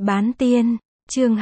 Bán tiên, chương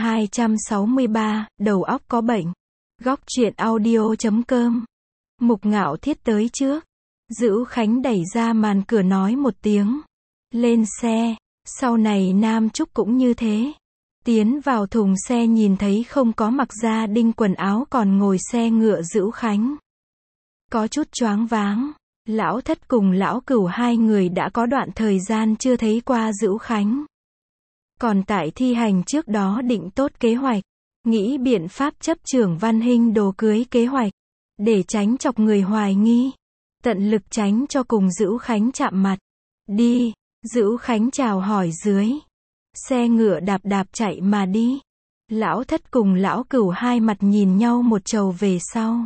263, đầu óc có bệnh. Góc truyện audio.com. Mục Ngạo Thiết tới trước. Dữu Khánh đẩy ra màn cửa nói một tiếng. Lên xe. Sau này Nam Trúc cũng như thế. Tiến vào thùng xe nhìn thấy không có mặc gia đinh quần áo còn ngồi xe ngựa Dữu Khánh. Có chút choáng váng. Lão Thất cùng Lão Cửu hai người đã có đoạn thời gian chưa thấy qua Dữu Khánh. Còn tại thi hành trước đó định tốt kế hoạch, nghĩ biện pháp chấp trưởng Văn Hinh đồ cưới kế hoạch, để tránh chọc người hoài nghi, tận lực tránh cho cùng Dữu Khánh chạm mặt. Đi, Dữu Khánh chào hỏi dưới. Xe ngựa đạp đạp chạy mà đi. Lão Thất cùng Lão Cửu hai mặt nhìn nhau một trầu về sau.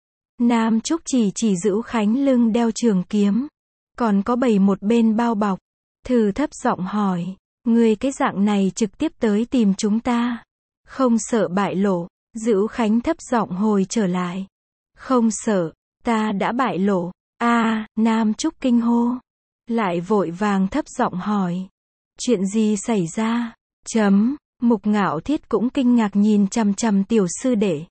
Nam Trúc chỉ Dữu Khánh lưng đeo trường kiếm, còn có bày một bên bao bọc, thử thấp giọng hỏi. Người cái dạng này trực tiếp tới tìm chúng ta, không sợ bại lộ? Dữu Khánh thấp giọng hồi trở lại. Không sợ, ta đã bại lộ. Nam Trúc kinh hô. Lại vội vàng thấp giọng hỏi. Chuyện gì xảy ra? Mục Ngạo Thiết cũng kinh ngạc nhìn chằm chằm tiểu sư đệ.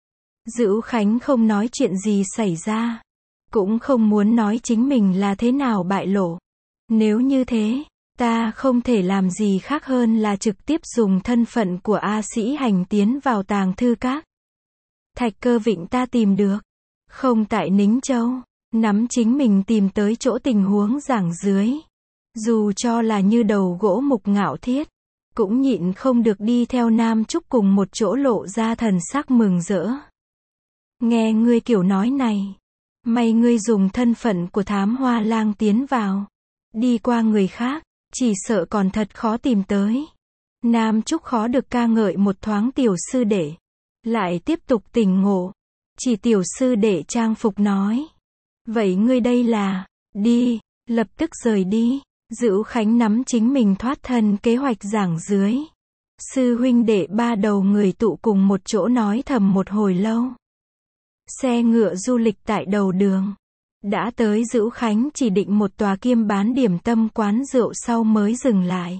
Dữu Khánh không nói chuyện gì xảy ra, cũng không muốn nói chính mình là thế nào bại lộ. Nếu như thế, ta không thể làm gì khác hơn là trực tiếp dùng thân phận của A Sĩ Hành tiến vào tàng thư các. Thạch Cơ Vịnh ta tìm được, không tại Nính Châu, nắm chính mình tìm tới chỗ tình huống giảng dưới. Dù cho là như đầu gỗ Mục Ngạo Thiết, cũng nhịn không được đi theo Nam Trúc cùng một chỗ lộ ra thần sắc mừng rỡ. Nghe ngươi kiểu nói này, may ngươi dùng thân phận của Thám Hoa Lang tiến vào, đi qua người khác, chỉ sợ còn thật khó tìm tới. Nam Trúc khó được ca ngợi một thoáng tiểu sư đệ, lại tiếp tục tỉnh ngộ. Chỉ tiểu sư đệ trang phục nói. Vậy ngươi đây là, đi, lập tức rời đi. Dữu Khánh nắm chính mình thoát thân kế hoạch giảng dưới. Sư huynh đệ ba đầu người tụ cùng một chỗ nói thầm một hồi lâu. Xe ngựa du lịch tại đầu đường. Đã tới Dữu Khánh chỉ định một tòa kiêm bán điểm tâm quán rượu sau mới dừng lại.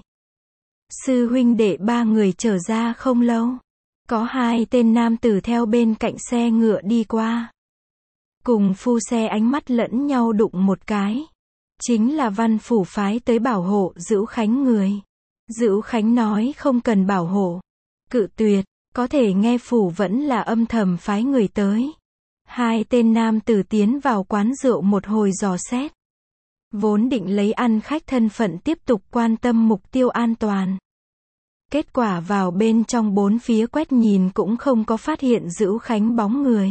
Sư huynh đệ ba người trở ra không lâu. Có hai tên nam tử theo bên cạnh xe ngựa đi qua. Cùng phu xe ánh mắt lẫn nhau đụng một cái. Chính là Văn phủ phái tới bảo hộ Dữu Khánh người. Dữu Khánh nói không cần bảo hộ. Cự tuyệt, có thể nghe phủ vẫn là âm thầm phái người tới. Hai tên nam tử tiến vào quán rượu một hồi dò xét. Vốn định lấy ăn khách thân phận tiếp tục quan tâm mục tiêu an toàn. Kết quả vào bên trong bốn phía quét nhìn cũng không có phát hiện Dữu Khánh bóng người.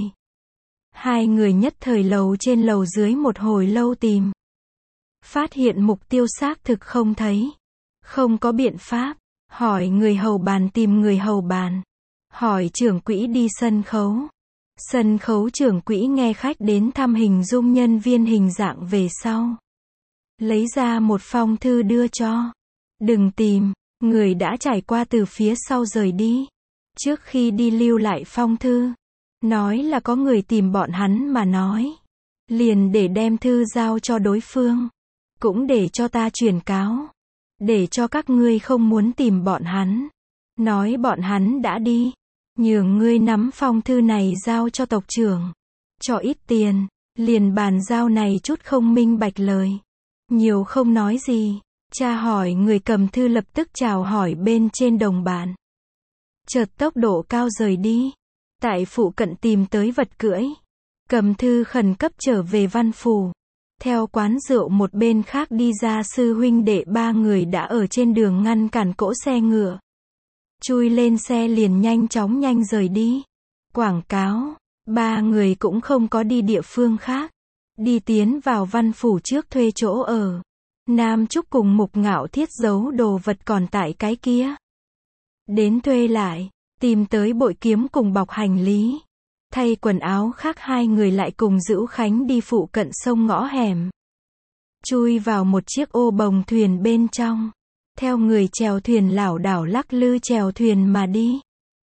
Hai người nhất thời lầu trên lầu dưới một hồi lâu tìm. Phát hiện mục tiêu xác thực không thấy. Không có biện pháp. Hỏi người hầu bàn tìm người hầu bàn. Hỏi trưởng quỹ đi sân khấu. Sân khấu trưởng quỹ nghe khách đến thăm hình dung nhân viên hình dạng về sau. Lấy ra một phong thư đưa cho. Đừng tìm, người đã trải qua từ phía sau rời đi. Trước khi đi lưu lại phong thư. Nói là có người tìm bọn hắn mà nói. Liền để đem thư giao cho đối phương. Cũng để cho ta truyền cáo. Để cho các ngươi không muốn tìm bọn hắn. Nói bọn hắn đã đi. Nhường ngươi nắm phong thư này giao cho tộc trưởng. Cho ít tiền. Liền bàn giao này chút không minh bạch lời. Nhiều không nói gì. Cha hỏi người cầm thư lập tức chào hỏi bên trên đồng bạn. Chợt tốc độ cao rời đi. Tại phụ cận tìm tới vật cưỡi. Cầm thư khẩn cấp trở về văn phủ. Theo quán rượu một bên khác đi ra sư huynh đệ ba người đã ở trên đường ngăn cản cỗ xe ngựa. Chui lên xe liền nhanh chóng rời đi. Quảng cáo. Ba người cũng không có đi địa phương khác. Đi tiến vào văn phủ trước thuê chỗ ở. Nam Trúc cùng Mục Ngạo Thiết giấu đồ vật còn tại cái kia. Đến thuê lại. Tìm tới bội kiếm cùng bọc hành lý. Thay quần áo khác hai người lại cùng Dữu Khánh đi phụ cận sông ngõ hẻm. Chui vào một chiếc ô bồng thuyền bên trong. Theo người chèo thuyền lảo đảo lắc lư chèo thuyền mà đi.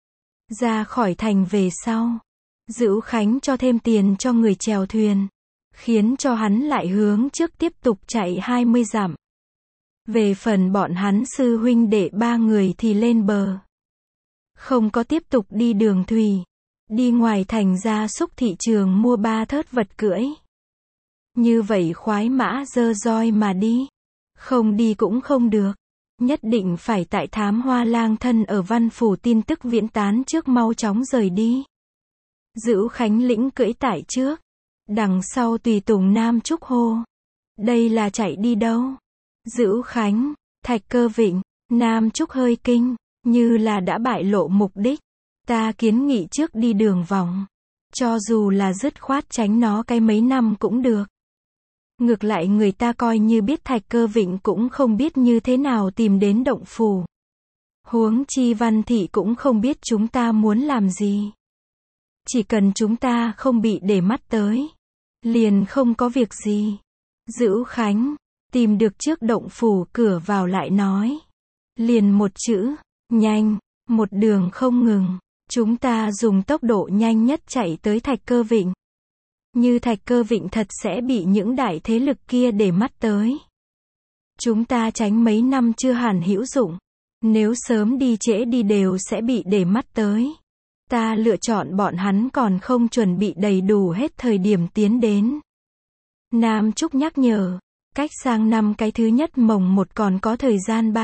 Ra khỏi thành về sau. Dữu Khánh cho thêm tiền cho người chèo thuyền. Khiến cho hắn lại hướng trước tiếp tục chạy 20 dặm. Về phần bọn hắn sư huynh đệ ba người thì lên bờ. Không có tiếp tục đi đường thủy. Đi ngoài thành gia súc thị trường mua 3 thớt vật cưỡi. Như vậy khoái mã dơ roi mà đi. Không đi cũng không được. Nhất định phải tại Thám Hoa lang thân ở văn phủ tin tức viễn tán trước mau chóng rời đi. Dữu Khánh lĩnh cưỡi tại trước. Đằng sau tùy tùng Nam Trúc hô. Đây là chạy đi đâu? Dữu Khánh, Thạch Cơ Vịnh, Nam Trúc hơi kinh, như là đã bại lộ mục đích. Ta kiến nghị trước đi đường vòng. Cho dù là dứt khoát tránh nó cái mấy năm cũng được. Ngược lại người ta coi như biết Thạch Cơ Vịnh cũng không biết như thế nào tìm đến động phủ. Huống chi Văn Thị cũng không biết chúng ta muốn làm gì. Chỉ cần chúng ta không bị để mắt tới. Liền không có việc gì. Dữu Khánh, tìm được trước động phủ cửa vào lại nói. Liền một chữ, nhanh, một đường không ngừng. Chúng ta dùng tốc độ nhanh nhất chạy tới Thạch Cơ Vịnh. Như Thạch Cơ Vịnh thật sẽ bị những đại thế lực kia để mắt tới. Chúng ta tránh mấy năm chưa hẳn hữu dụng. Nếu sớm đi trễ đi đều sẽ bị để mắt tới. Ta lựa chọn bọn hắn còn không chuẩn bị đầy đủ hết thời điểm tiến đến. Nam Trúc nhắc nhở. Cách sang năm cái thứ nhất mồng 1 còn có thời gian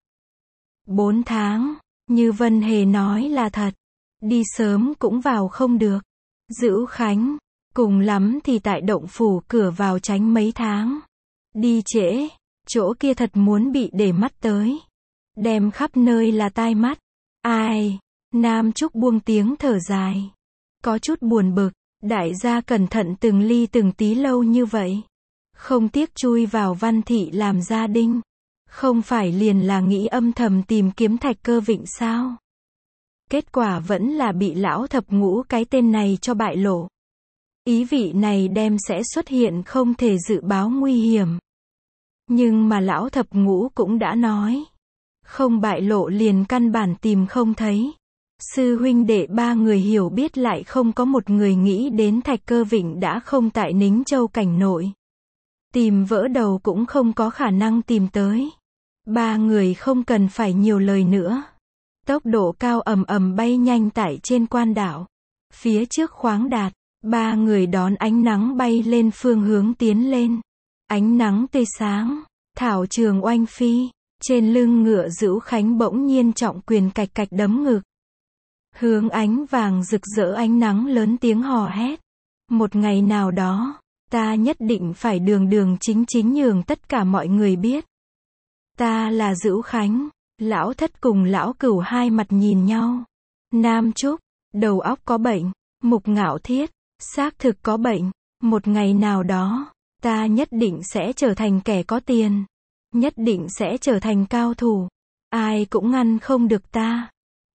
3-4 tháng. Như Vân Hề nói là thật. Đi sớm cũng vào không được. Dữu Khánh, cùng lắm thì tại động phủ cửa vào tránh mấy tháng. Đi trễ, chỗ kia thật muốn bị để mắt tới. Đem khắp nơi là tai mắt. Ai? Nam Trúc buông tiếng thở dài. Có chút buồn bực, đại gia cẩn thận từng ly từng tí lâu như vậy. Không tiếc chui vào Văn Thị làm gia đình. Không phải liền là nghĩ âm thầm tìm kiếm Thạch Cơ Vịnh sao? Kết quả vẫn là bị lão thập ngũ cái tên này cho bại lộ. Ý vị này đem sẽ xuất hiện không thể dự báo nguy hiểm. Nhưng mà lão thập ngũ cũng đã nói. Không bại lộ liền căn bản tìm không thấy. Sư huynh đệ ba người hiểu biết lại không có một người nghĩ đến Thạch Cơ Vịnh đã không tại Nính Châu cảnh nội. Tìm vỡ đầu cũng không có khả năng tìm tới. Ba người không cần phải nhiều lời nữa. Tốc độ cao ầm ầm bay nhanh tại trên quan đảo. Phía trước khoáng đạt, ba người đón ánh nắng bay lên phương hướng tiến lên. Ánh nắng tươi sáng, thảo trường oanh phi, trên lưng ngựa Dữu Khánh bỗng nhiên trọng quyền cạch cạch đấm ngực. Hướng ánh vàng rực rỡ ánh nắng lớn tiếng hò hét. Một ngày nào đó, ta nhất định phải đường đường chính chính nhường tất cả mọi người biết. Ta là Dữu Khánh. Lão Thất cùng lão Cửu hai mặt nhìn nhau. Nam Trúc, đầu óc có bệnh. Mục Ngạo Thiết, xác thực có bệnh. Một ngày nào đó, ta nhất định sẽ trở thành kẻ có tiền. Nhất định sẽ trở thành cao thủ. Ai cũng ngăn không được ta.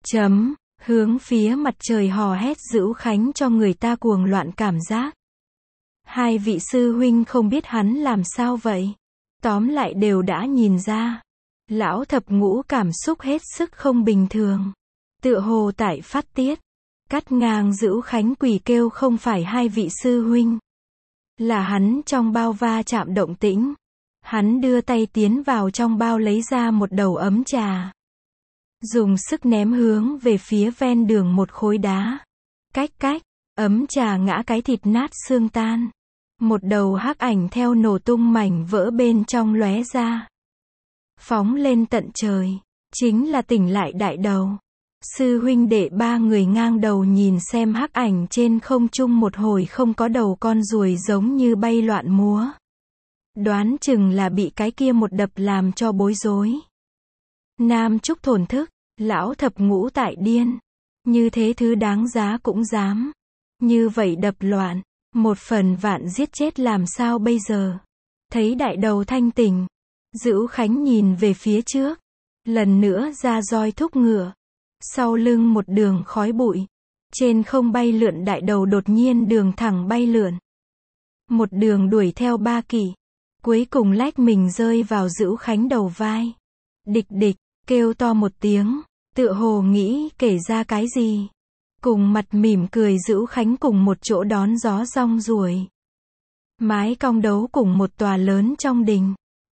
Hướng phía mặt trời hò hét Dữu Khánh cho người ta cuồng loạn cảm giác. Hai vị sư huynh không biết hắn làm sao vậy. Tóm lại đều đã nhìn ra. Lão thập ngũ cảm xúc hết sức không bình thường. Tựa hồ tại phát tiết. Cắt ngang Dữu Khánh quỳ kêu không phải hai vị sư huynh. Là hắn trong bao va chạm động tĩnh. Hắn đưa tay tiến vào trong bao lấy ra một đầu ấm trà. Dùng sức ném hướng về phía ven đường một khối đá. Cách, ấm trà ngã cái thịt nát xương tan. Một đầu hắc ảnh theo nổ tung mảnh vỡ bên trong lóe ra. Phóng lên tận trời. Chính là tỉnh lại đại đầu. Sư huynh đệ ba người ngang đầu nhìn xem hắc ảnh trên không trung một hồi không có đầu con ruồi giống như bay loạn múa. Đoán chừng là bị cái kia một đập làm cho bối rối. Nam Trúc thổn thức, lão thập ngũ tại điên. Như thế thứ đáng giá cũng dám. Như vậy đập loạn, một phần vạn giết chết làm sao bây giờ. Thấy đại đầu thanh tỉnh. Dữu Khánh nhìn về phía trước. Lần nữa ra roi thúc ngựa. Sau lưng một đường khói bụi. Trên không bay lượn đại đầu đột nhiên đường thẳng bay lượn. Một đường đuổi theo ba kỵ. Cuối cùng lách mình rơi vào Dữu Khánh đầu vai. Địch địch, kêu to một tiếng. Tựa hồ nghĩ kể ra cái gì. Cùng mặt mỉm cười Dữu Khánh cùng một chỗ đón gió rong ruổi. Mái cong đấu cùng một tòa lớn trong đình.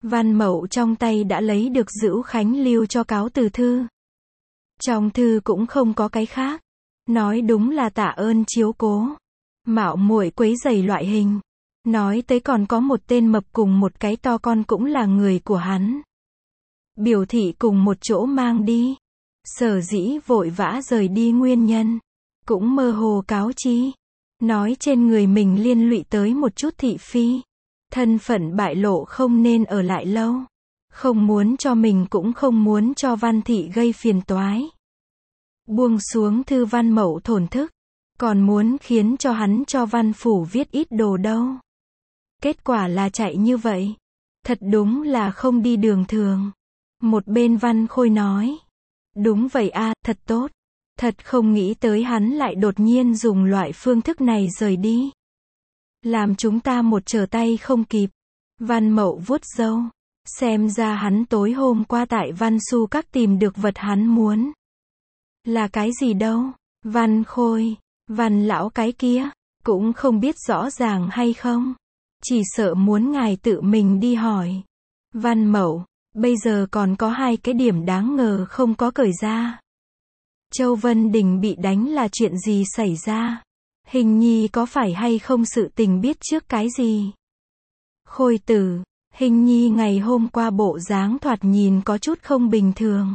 Văn Mậu trong tay đã lấy được Dữu Khánh lưu cho cáo từ thư. Trong thư cũng không có cái khác. Nói đúng là tạ ơn chiếu cố. Mạo muội quấy rầy loại hình. Nói tới còn có một tên mập cùng một cái to con cũng là người của hắn. Biểu thị cùng một chỗ mang đi. Sở dĩ vội vã rời đi nguyên nhân. Cũng mơ hồ cáo chi. Nói trên người mình liên lụy tới một chút thị phi. Thân phận bại lộ không nên ở lại lâu. Không muốn cho mình cũng không muốn cho Văn thị gây phiền toái. Buông xuống thư Văn Mậu thổn thức. Còn muốn khiến cho hắn cho Văn phủ viết ít đồ đâu. Kết quả là chạy như vậy. Thật đúng là không đi đường thường. Một bên Văn Khôi nói. Đúng vậy a, thật tốt. Thật không nghĩ tới hắn lại đột nhiên dùng loại phương thức này rời đi. Làm chúng ta một trở tay không kịp. Văn Mậu vuốt râu. Xem ra hắn tối hôm qua tại Văn Xu Các tìm được vật hắn muốn. Là cái gì đâu? Văn Khôi, Văn lão cái kia, cũng không biết rõ ràng hay không. Chỉ sợ muốn ngài tự mình đi hỏi. Văn Mậu, bây giờ còn có 2 cái điểm đáng ngờ không có cởi ra. Châu Vân Đình bị đánh là chuyện gì xảy ra? Hình nhi có phải hay không sự tình biết trước cái gì? Khôi tử, Hình nhi ngày hôm qua bộ dáng thoạt nhìn có chút không bình thường.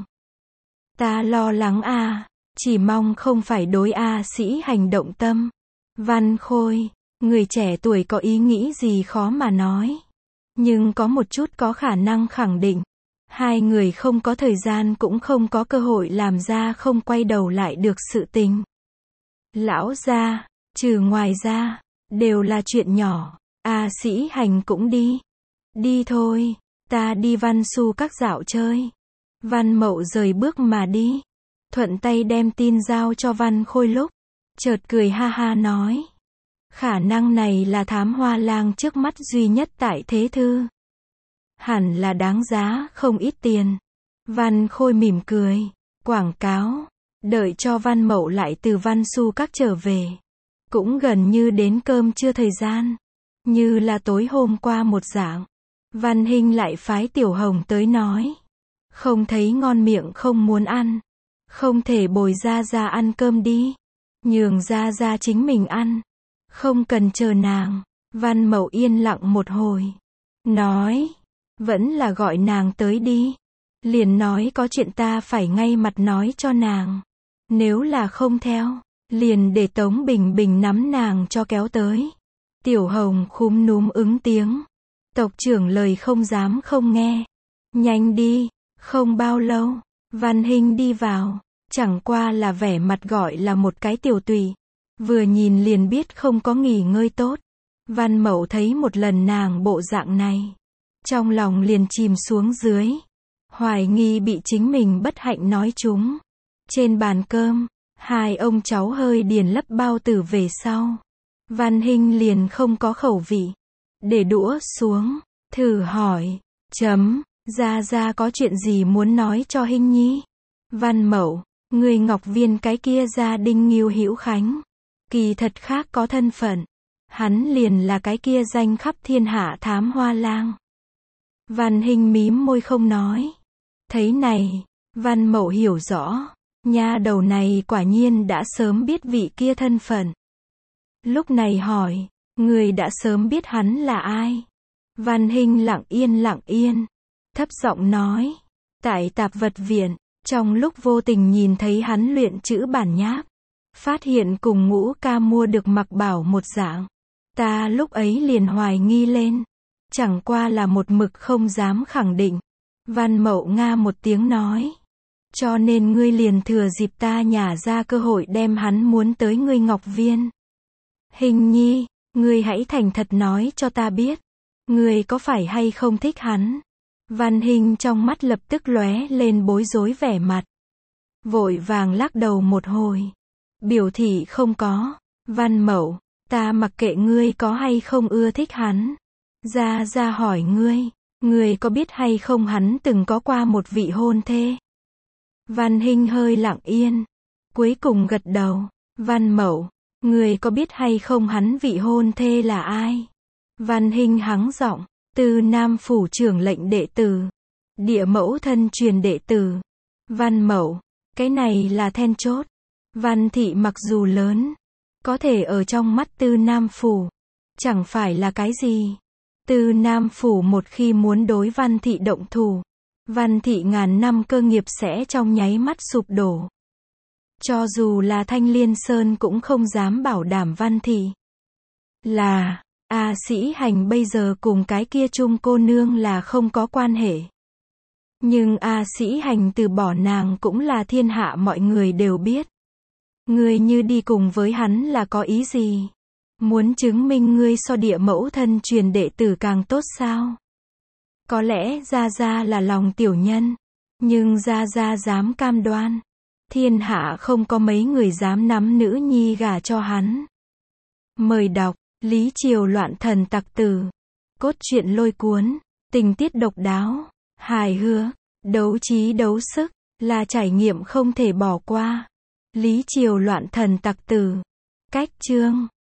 Ta lo lắng a, chỉ mong không phải đối A Sĩ hành động tâm. Văn Khôi, người trẻ tuổi có ý nghĩ gì khó mà nói. Nhưng có một chút có khả năng khẳng định. 2 người không có thời gian cũng không có cơ hội làm ra không quay đầu lại được sự tình. Lão gia, trừ ngoài ra, đều là chuyện nhỏ. A Sĩ hành cũng đi. Đi thôi, ta đi Văn Xu Các dạo chơi. Văn Mậu rời bước mà đi. Thuận tay đem tin giao cho Văn Khôi lúc. Chợt cười ha ha nói. Khả năng này là Thám Hoa Lang trước mắt duy nhất tại thế thư. Hẳn là đáng giá không ít tiền. Văn Khôi mỉm cười. Quảng cáo. Đợi cho Văn Mậu lại từ Văn Xu Các trở về. Cũng gần như đến cơm trưa thời gian. Như là tối hôm qua một dạng. Văn Hinh lại phái Tiểu Hồng tới nói. Không thấy ngon miệng không muốn ăn. Không thể bồi Gia Gia ăn cơm đi. Nhường Gia Gia chính mình ăn. Không cần chờ nàng. Văn Mậu yên lặng một hồi. Nói. Vẫn là gọi nàng tới đi. Liền nói có chuyện ta phải ngay mặt nói cho nàng. Nếu là không theo. Liền để Tống Bình Bình nắm nàng cho kéo tới. Tiểu Hồng khúm núm ứng tiếng. Tộc trưởng lời không dám không nghe. Nhanh đi. Không bao lâu. Văn Hinh đi vào. Chẳng qua là vẻ mặt gọi là một cái tiểu tụy. Vừa nhìn liền biết không có nghỉ ngơi tốt. Văn Mậu thấy một lần nàng bộ dạng này. Trong lòng liền chìm xuống dưới. Hoài nghi bị chính mình bất hạnh nói trúng. Trên bàn cơm, 2 ông cháu hơi điền lấp bao tử về sau. Văn Hinh liền không có khẩu vị. Để đũa xuống. Thử hỏi. Gia Gia có chuyện gì muốn nói cho Hinh nhi? Văn Mậu. Người Ngọc Viên cái kia gia đình Ngưu Hữu Khánh. Kỳ thật khác có thân phận. Hắn liền là cái kia danh khắp thiên hạ Thám Hoa Lang. Văn Hinh mím môi không nói. Thấy này, Văn Mậu hiểu rõ. Nha đầu này quả nhiên đã sớm biết vị kia thân phận. Lúc này hỏi, người đã sớm biết hắn là ai? Văn Hinh lặng yên. Thấp giọng nói. Tại tạp vật viện, trong lúc vô tình nhìn thấy hắn luyện chữ bản nháp. Phát hiện cùng Ngũ ca mua được mặc bảo một dạng. Ta lúc ấy liền hoài nghi lên. Chẳng qua là một mực không dám khẳng định. Văn Mậu nga một tiếng nói. Cho nên ngươi liền thừa dịp ta nhả ra cơ hội đem hắn muốn tới ngươi Ngọc Viên. Hình nhi, ngươi hãy thành thật nói cho ta biết. Ngươi có phải hay không thích hắn? Văn Hinh trong mắt lập tức lóe lên bối rối vẻ mặt. Vội vàng lắc đầu một hồi. Biểu thị không có. Văn Mậu, ta mặc kệ ngươi có hay không ưa thích hắn. Gia Gia hỏi ngươi có biết hay không hắn từng có qua một vị hôn thê? Văn Hinh hơi lặng yên. Cuối cùng gật đầu. Văn Mậu, ngươi có biết hay không hắn vị hôn thê là ai? Văn Hinh hắng giọng. Tư Nam phủ trưởng lệnh đệ tử. Địa mẫu thân truyền đệ tử. Văn mẫu. Cái này là then chốt. Văn thị mặc dù lớn, có thể ở trong mắt Tư Nam phủ, chẳng phải là cái gì. Tư Nam phủ một khi muốn đối Văn thị động thủ, Văn thị ngàn năm cơ nghiệp sẽ trong nháy mắt sụp đổ. Cho dù là Thanh Liên Sơn cũng không dám bảo đảm Văn thị. Là, A Sĩ Hành bây giờ cùng cái kia Trung cô nương là không có quan hệ. Nhưng A Sĩ Hành từ bỏ nàng cũng là thiên hạ mọi người đều biết. Ngươi như đi cùng với hắn là có ý gì? Muốn chứng minh ngươi so địa mẫu thân truyền đệ tử càng tốt sao? Có lẽ Gia Gia là lòng tiểu nhân, nhưng Gia Gia dám cam đoan. Thiên hạ không có mấy người dám nắm nữ nhi gả cho hắn. Mời đọc, Lý Triều loạn thần tặc tử. Cốt truyện lôi cuốn, tình tiết độc đáo, hài hước, đấu trí đấu sức, là trải nghiệm không thể bỏ qua. Lý Triều loạn thần tặc tử. Cách chương